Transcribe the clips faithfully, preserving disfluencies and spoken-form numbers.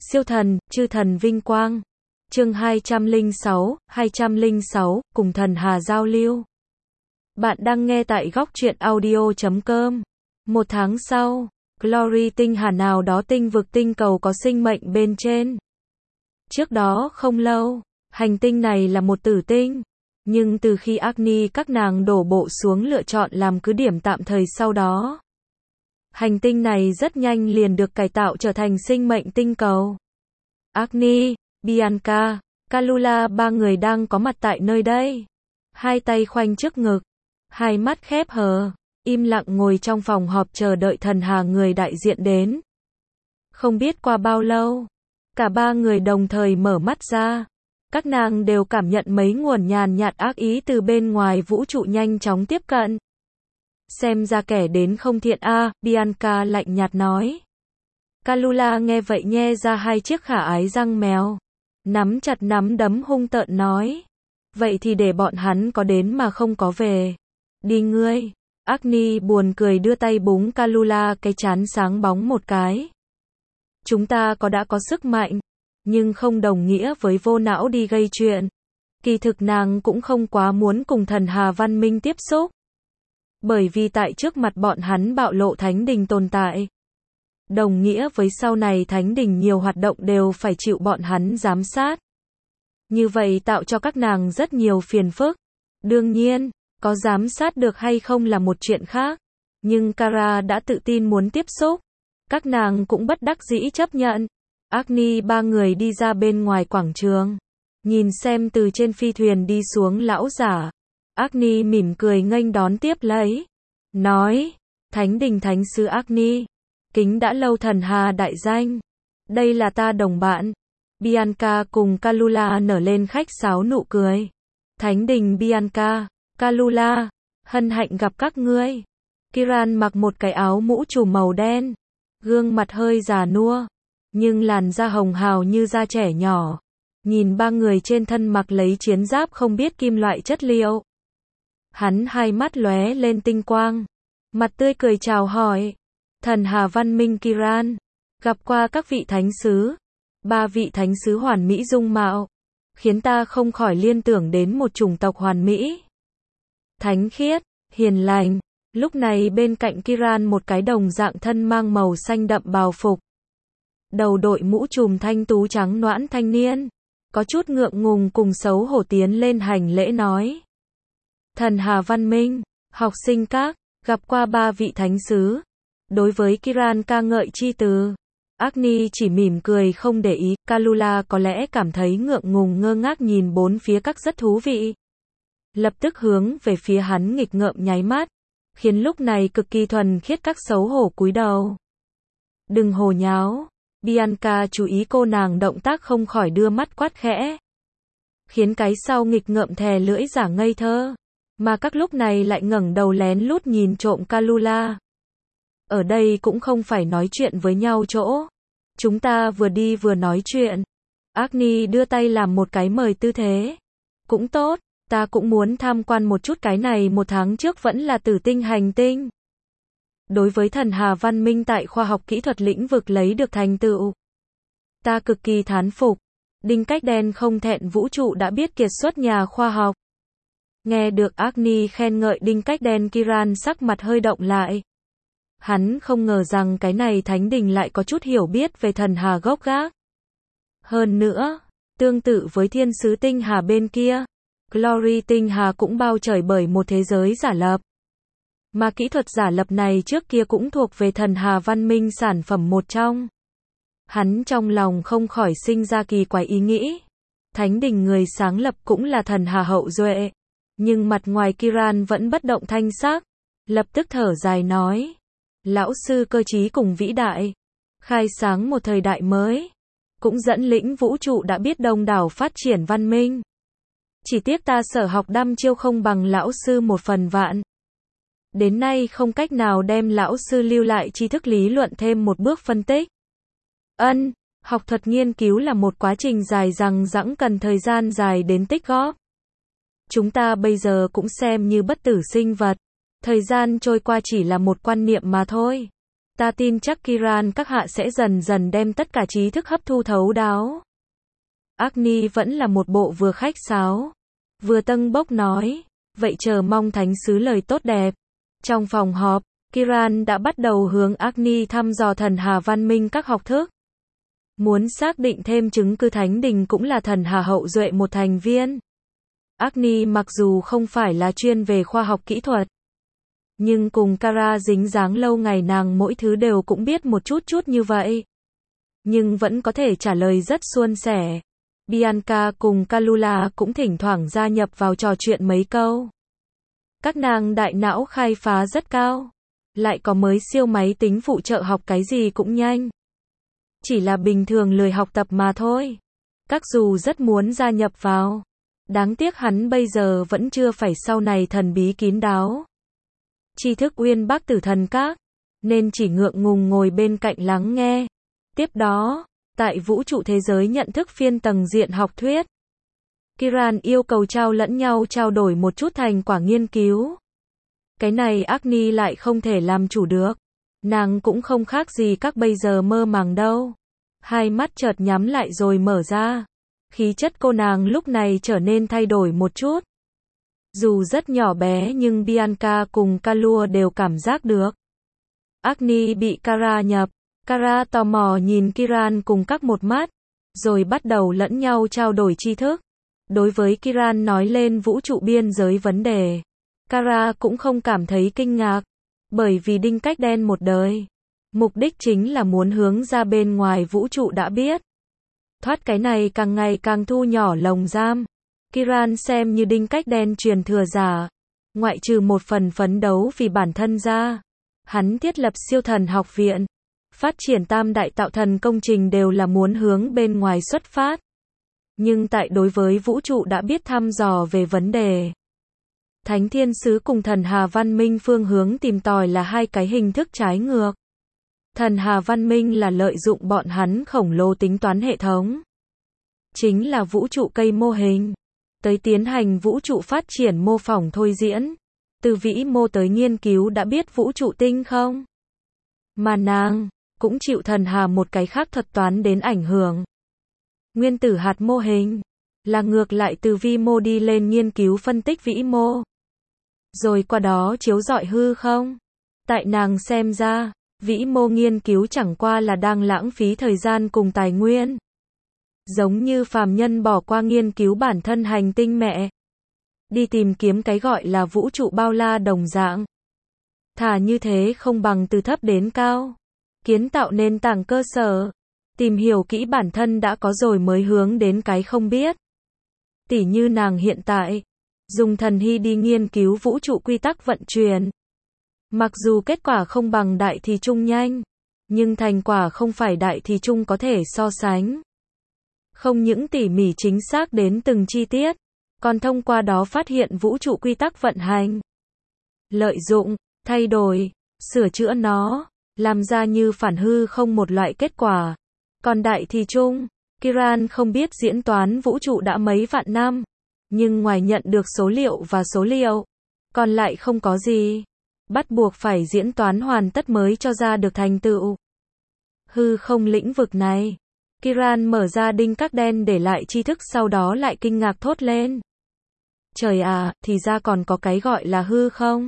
Siêu thần, chư thần vinh quang. Chương hai trăm lẻ sáu, hai trăm lẻ sáu, cùng thần Hà giao lưu. Bạn đang nghe tại góc truyện audio chấm com. Một tháng sau, Glory tinh hà nào đó tinh vực tinh cầu có sinh mệnh bên trên. Trước đó không lâu, hành tinh này là một tử tinh. Nhưng từ khi Agni các nàng đổ bộ xuống lựa chọn làm cứ điểm tạm thời sau đó, hành tinh này rất nhanh liền được cải tạo trở thành sinh mệnh tinh cầu. Agni, Bianca, Kalula ba người đang có mặt tại nơi đây. Hai tay khoanh trước ngực, hai mắt khép hờ, im lặng ngồi trong phòng họp chờ đợi thần Hà người đại diện đến. Không biết qua bao lâu, cả ba người đồng thời mở mắt ra. Các nàng đều cảm nhận mấy nguồn nhàn nhạt ác ý từ bên ngoài vũ trụ nhanh chóng tiếp cận. Xem ra kẻ đến không thiện a, à, Bianca lạnh nhạt nói. Kalula nghe vậy nhe ra hai chiếc khả ái răng mèo, nắm chặt nắm đấm hung tợn nói. Vậy thì để bọn hắn có đến mà không có về. Đi ngươi. Agni buồn cười đưa tay búng Kalula cái trán sáng bóng một cái. Chúng ta có đã có sức mạnh, nhưng không đồng nghĩa với vô não đi gây chuyện. Kỳ thực nàng cũng không quá muốn cùng thần Hà văn minh tiếp xúc. Bởi vì tại trước mặt bọn hắn bạo lộ thánh đình tồn tại. Đồng nghĩa với sau này thánh đình nhiều hoạt động đều phải chịu bọn hắn giám sát. Như vậy tạo cho các nàng rất nhiều phiền phức. Đương nhiên, có giám sát được hay không là một chuyện khác. Nhưng Kara đã tự tin muốn tiếp xúc. Các nàng cũng bất đắc dĩ chấp nhận. Agni ba người đi ra bên ngoài quảng trường. Nhìn xem từ trên phi thuyền đi xuống lão giả. Agni mỉm cười nghênh đón tiếp lấy. Nói, thánh đình thánh sứ Agni. Kính đã lâu thần Hà đại danh. Đây là ta đồng bạn. Bianca cùng Kalula nở lên khách sáo nụ cười. Thánh đình Bianca, Kalula, hân hạnh gặp các ngươi. Kiran mặc một cái áo mũ trùm màu đen. Gương mặt hơi già nua. Nhưng làn da hồng hào như da trẻ nhỏ. Nhìn ba người trên thân mặc lấy chiến giáp không biết kim loại chất liệu. Hắn hai mắt lóe lên tinh quang. Mặt tươi cười chào hỏi. Thần Hà văn minh Kiran. Gặp qua các vị thánh sứ. Ba vị thánh sứ hoàn mỹ dung mạo. Khiến ta không khỏi liên tưởng đến một chủng tộc hoàn mỹ. Thánh khiết, hiền lành. Lúc này bên cạnh Kiran một cái đồng dạng thân mang màu xanh đậm bào phục. Đầu đội mũ trùm thanh tú trắng nõn thanh niên. Có chút ngượng ngùng cùng xấu hổ tiến lên hành lễ nói. Thần Hà văn minh, học sinh các, gặp qua ba vị thánh sứ. Đối với Kiran ca ngợi chi từ, Agni chỉ mỉm cười không để ý. Kalula có lẽ cảm thấy ngượng ngùng ngơ ngác nhìn bốn phía các rất thú vị. Lập tức hướng về phía hắn nghịch ngợm nháy mắt, khiến lúc này cực kỳ thuần khiết các xấu hổ cúi đầu. Đừng hồ nháo. Bianca chú ý cô nàng động tác không khỏi đưa mắt quát khẽ. Khiến cái sau nghịch ngợm thè lưỡi giả ngây thơ. Mà các lúc này lại ngẩng đầu lén lút nhìn trộm Kalula. Ở đây cũng không phải nói chuyện với nhau chỗ. Chúng ta vừa đi vừa nói chuyện. Agni đưa tay làm một cái mời tư thế. Cũng tốt, ta cũng muốn tham quan một chút cái này một tháng trước vẫn là tử tinh hành tinh. Đối với thần Hà văn minh tại khoa học kỹ thuật lĩnh vực lấy được thành tựu. Ta cực kỳ thán phục. Đinh Cách Đen không thẹn vũ trụ đã biết kiệt xuất nhà khoa học. Nghe được Agni khen ngợi Đinh Cách Đen, Kiran sắc mặt hơi động lại. Hắn không ngờ rằng cái này thánh đình lại có chút hiểu biết về thần Hà gốc gác. Hơn nữa, tương tự với thiên sứ tinh hà bên kia, Glory tinh hà cũng bao trời bởi một thế giới giả lập. Mà kỹ thuật giả lập này trước kia cũng thuộc về thần Hà văn minh sản phẩm một trong. Hắn trong lòng không khỏi sinh ra kỳ quái ý nghĩ. Thánh đình người sáng lập cũng là thần Hà hậu duệ. Nhưng mặt ngoài Kiran vẫn bất động thanh sắc. Lập tức thở dài nói. Lão sư cơ trí cùng vĩ đại. Khai sáng một thời đại mới. Cũng dẫn lĩnh vũ trụ đã biết đông đảo phát triển văn minh. Chỉ tiếc ta sở học đăm chiêu không bằng lão sư một phần vạn. Đến nay không cách nào đem lão sư lưu lại tri thức lý luận thêm một bước phân tích. Ân, học thuật nghiên cứu là một quá trình dài dằng dẵng cần thời gian dài đến tích góp. Chúng ta bây giờ cũng xem như bất tử sinh vật. Thời gian trôi qua chỉ là một quan niệm mà thôi. Ta tin chắc Kiran các hạ sẽ dần dần đem tất cả trí thức hấp thu thấu đáo. Agni vẫn là một bộ vừa khách sáo, vừa tâng bốc nói, vậy chờ mong thánh sứ lời tốt đẹp. Trong phòng họp, Kiran đã bắt đầu hướng Agni thăm dò thần Hà văn minh các học thức. Muốn xác định thêm chứng cứ Thánh Đình cũng là thần Hà hậu duệ một thành viên. Agni mặc dù không phải là chuyên về khoa học kỹ thuật, nhưng cùng Kara dính dáng lâu ngày nàng mỗi thứ đều cũng biết một chút chút như vậy. Nhưng vẫn có thể trả lời rất suôn sẻ. Bianca cùng Kalula cũng thỉnh thoảng gia nhập vào trò chuyện mấy câu. Các nàng đại não khai phá rất cao. Lại có mới siêu máy tính phụ trợ học cái gì cũng nhanh. Chỉ là bình thường lười học tập mà thôi. Các dù rất muốn gia nhập vào. Đáng tiếc hắn bây giờ vẫn chưa phải sau này thần bí kín đáo. Tri thức uyên bác tử thần các. Nên chỉ ngượng ngùng ngồi bên cạnh lắng nghe. Tiếp đó, tại vũ trụ thế giới nhận thức phiên tầng diện học thuyết. Kiran yêu cầu trao lẫn nhau trao đổi một chút thành quả nghiên cứu. Cái này Agni lại không thể làm chủ được. Nàng cũng không khác gì các bây giờ mơ màng đâu. Hai mắt chợt nhắm lại rồi mở ra. Khí chất cô nàng lúc này trở nên thay đổi một chút. Dù rất nhỏ bé nhưng Bianca cùng Kalua đều cảm giác được. Agni bị Kara nhập. Kara tò mò nhìn Kiran cùng các một mắt. Rồi bắt đầu lẫn nhau trao đổi tri thức. Đối với Kiran nói lên vũ trụ biên giới vấn đề. Kara cũng không cảm thấy kinh ngạc. Bởi vì đinh cách đen một đời. Mục đích chính là muốn hướng ra bên ngoài vũ trụ đã biết. Thoát cái này càng ngày càng thu nhỏ lồng giam. Kiran xem như đinh cách đen truyền thừa giả. Ngoại trừ một phần phấn đấu vì bản thân ra. Hắn thiết lập siêu thần học viện. Phát triển tam đại tạo thần công trình đều là muốn hướng bên ngoài xuất phát. Nhưng tại đối với vũ trụ đã biết thăm dò về vấn đề. Thánh Thiên Sứ cùng thần Hà văn minh phương hướng tìm tòi là hai cái hình thức trái ngược. Thần Hà văn minh là lợi dụng bọn hắn khổng lồ tính toán hệ thống. Chính là vũ trụ cây mô hình. Tới tiến hành vũ trụ phát triển mô phỏng thôi diễn. Từ vĩ mô tới nghiên cứu đã biết vũ trụ tinh không. Mà nàng cũng chịu thần Hà một cái khác thuật toán đến ảnh hưởng. Nguyên tử hạt mô hình là ngược lại từ vi mô đi lên nghiên cứu phân tích vĩ mô. Rồi qua đó chiếu rọi hư không. Tại nàng xem ra, vĩ mô nghiên cứu chẳng qua là đang lãng phí thời gian cùng tài nguyên. Giống như phàm nhân bỏ qua nghiên cứu bản thân hành tinh mẹ. Đi tìm kiếm cái gọi là vũ trụ bao la đồng dạng. Thà như thế không bằng từ thấp đến cao. Kiến tạo nền tảng cơ sở. Tìm hiểu kỹ bản thân đã có rồi mới hướng đến cái không biết. Tỉ như nàng hiện tại. Dùng thần hy đi nghiên cứu vũ trụ quy tắc vận chuyển. Mặc dù kết quả không bằng đại thì trung nhanh. Nhưng thành quả không phải đại thì trung có thể so sánh. Không những tỉ mỉ chính xác đến từng chi tiết. Còn thông qua đó phát hiện vũ trụ quy tắc vận hành. Lợi dụng, thay đổi, sửa chữa nó. Làm ra như phản hư không một loại kết quả. Còn đại thì trung, Kiran không biết diễn toán vũ trụ đã mấy vạn năm. Nhưng ngoài nhận được số liệu và số liệu, còn lại không có gì. Bắt buộc phải diễn toán hoàn tất mới cho ra được thành tựu. Hư không lĩnh vực này. Kiran mở ra đinh các đen để lại tri thức sau đó lại kinh ngạc thốt lên. Trời à, thì ra còn có cái gọi là hư không?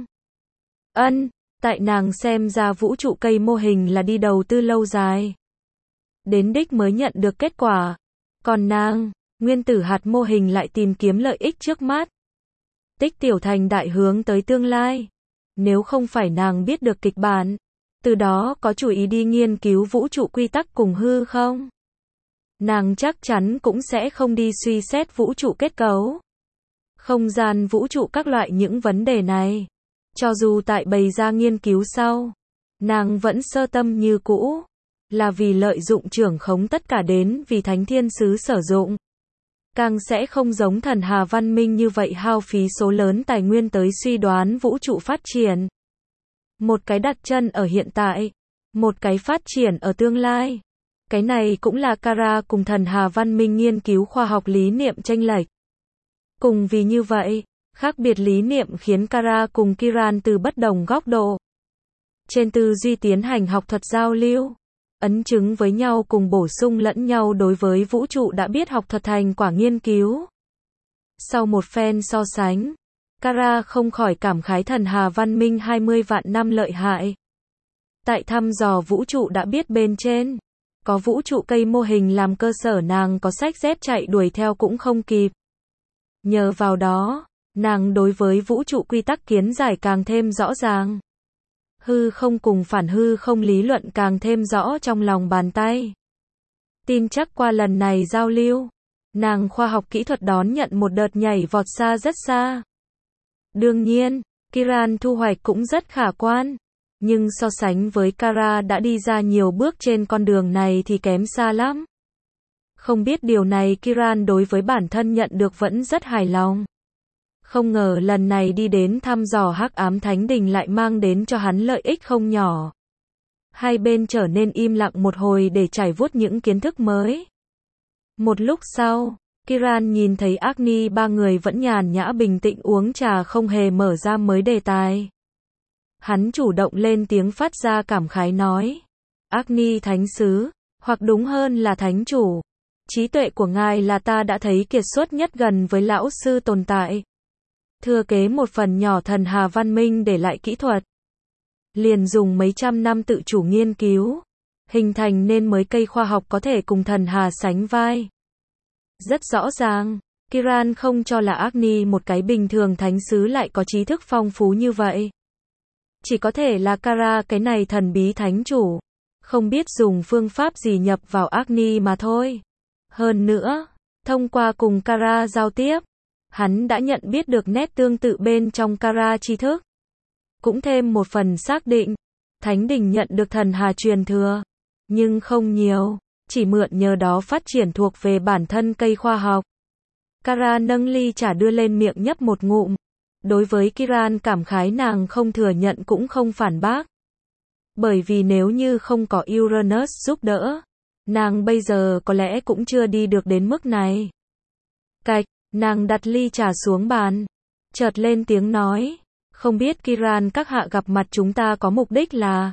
Ân, tại nàng xem ra vũ trụ cây mô hình là đi đầu tư lâu dài. Đến đích mới nhận được kết quả. Còn nàng, nguyên tử hạt mô hình lại tìm kiếm lợi ích trước mắt. Tích tiểu thành đại hướng tới tương lai. Nếu không phải nàng biết được kịch bản, từ đó có chủ ý đi nghiên cứu vũ trụ quy tắc cùng hư không, nàng chắc chắn cũng sẽ không đi suy xét vũ trụ kết cấu, không gian vũ trụ các loại những vấn đề này. Cho dù tại bày ra nghiên cứu sau, nàng vẫn sơ tâm như cũ, là vì lợi dụng trưởng khống tất cả đến vì Thánh Thiên Sứ sử dụng. Càng sẽ không giống thần Hà văn minh như vậy hao phí số lớn tài nguyên tới suy đoán vũ trụ phát triển. Một cái đặt chân ở hiện tại, một cái phát triển ở tương lai. Cái này cũng là Kara cùng thần Hà văn minh nghiên cứu khoa học lý niệm chênh lệch. Cùng vì như vậy, khác biệt lý niệm khiến Kara cùng Kiran từ bất đồng góc độ trên tư duy tiến hành học thuật giao lưu, ấn chứng với nhau cùng bổ sung lẫn nhau đối với vũ trụ đã biết học thuật thành quả nghiên cứu. Sau một phen so sánh, Kara không khỏi cảm khái thần hà văn minh hai mươi vạn năm lợi hại. Tại thăm dò vũ trụ đã biết bên trên, có vũ trụ cây mô hình làm cơ sở, nàng có sách dép chạy đuổi theo cũng không kịp. Nhờ vào đó, nàng đối với vũ trụ quy tắc kiến giải càng thêm rõ ràng. Hư không cùng phản hư không lý luận càng thêm rõ trong lòng bàn tay. Tin chắc qua lần này giao lưu, nàng khoa học kỹ thuật đón nhận một đợt nhảy vọt xa rất xa. Đương nhiên, Kiran thu hoạch cũng rất khả quan, nhưng so sánh với Kara đã đi ra nhiều bước trên con đường này thì kém xa lắm. Không biết điều này Kiran đối với bản thân nhận được vẫn rất hài lòng. Không ngờ lần này đi đến thăm dò Hắc Ám Thánh Đình lại mang đến cho hắn lợi ích không nhỏ. Hai bên trở nên im lặng một hồi để trải vuốt những kiến thức mới. Một lúc sau, Kiran nhìn thấy Agni ba người vẫn nhàn nhã bình tĩnh uống trà không hề mở ra mới đề tài. Hắn chủ động lên tiếng phát ra cảm khái nói: Agni Thánh Sứ, hoặc đúng hơn là Thánh Chủ, trí tuệ của ngài là ta đã thấy kiệt xuất nhất gần với lão sư tồn tại. Thừa kế một phần nhỏ thần hà văn minh để lại kỹ thuật. Liền dùng mấy trăm năm tự chủ nghiên cứu, hình thành nên mới cây khoa học có thể cùng thần hà sánh vai. Rất rõ ràng, Kiran không cho là Agni một cái bình thường thánh sứ lại có trí thức phong phú như vậy. Chỉ có thể là Kara cái này thần bí thánh chủ, không biết dùng phương pháp gì nhập vào Agni mà thôi. Hơn nữa, thông qua cùng Kara giao tiếp, hắn đã nhận biết được nét tương tự bên trong Kara tri thức. Cũng thêm một phần xác định, Thánh Đình nhận được thần hà truyền thừa, nhưng không nhiều, chỉ mượn nhờ đó phát triển thuộc về bản thân cây khoa học. Kara nâng ly trà đưa lên miệng nhấp một ngụm. Đối với Kiran cảm khái nàng không thừa nhận cũng không phản bác. Bởi vì nếu như không có Uranus giúp đỡ, nàng bây giờ có lẽ cũng chưa đi được đến mức này. Cạch, nàng đặt ly trà xuống bàn, chợt lên tiếng nói, không biết Kiran các hạ gặp mặt chúng ta có mục đích là...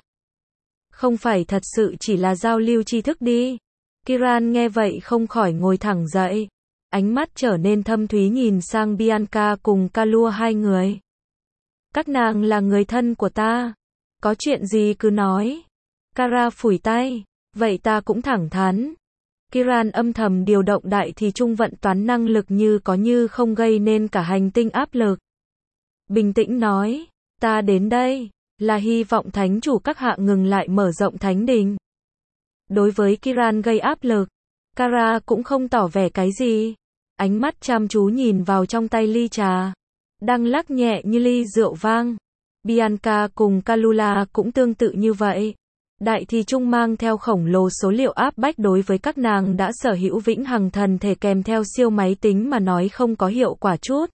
Không phải thật sự chỉ là giao lưu tri thức đi. Kiran nghe vậy không khỏi ngồi thẳng dậy. Ánh mắt trở nên thâm thúy nhìn sang Bianca cùng Kalua hai người. Các nàng là người thân của ta. Có chuyện gì cứ nói. Kara phủi tay. Vậy ta cũng thẳng thắn. Kiran âm thầm điều động đại thì trung vận toán năng lực như có như không gây nên cả hành tinh áp lực. Bình tĩnh nói. Ta đến đây là hy vọng thánh chủ các hạ ngừng lại mở rộng thánh đình. Đối với Kiran gây áp lực, Kara cũng không tỏ vẻ cái gì. Ánh mắt chăm chú nhìn vào trong tay ly trà, đang lắc nhẹ như ly rượu vang. Bianca cùng Kalula cũng tương tự như vậy. Đại thì trung mang theo khổng lồ số liệu áp bách đối với các nàng đã sở hữu vĩnh hằng thần thể kèm theo siêu máy tính mà nói không có hiệu quả chút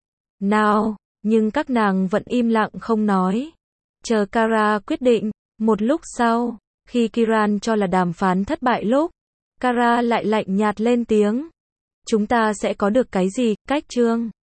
nào, nhưng các nàng vẫn im lặng không nói. Chờ Kara quyết định. Một lúc sau, khi Kiran cho là đàm phán thất bại lúc, Kara lại lạnh nhạt lên tiếng. Chúng ta sẽ có được cái gì, cách chương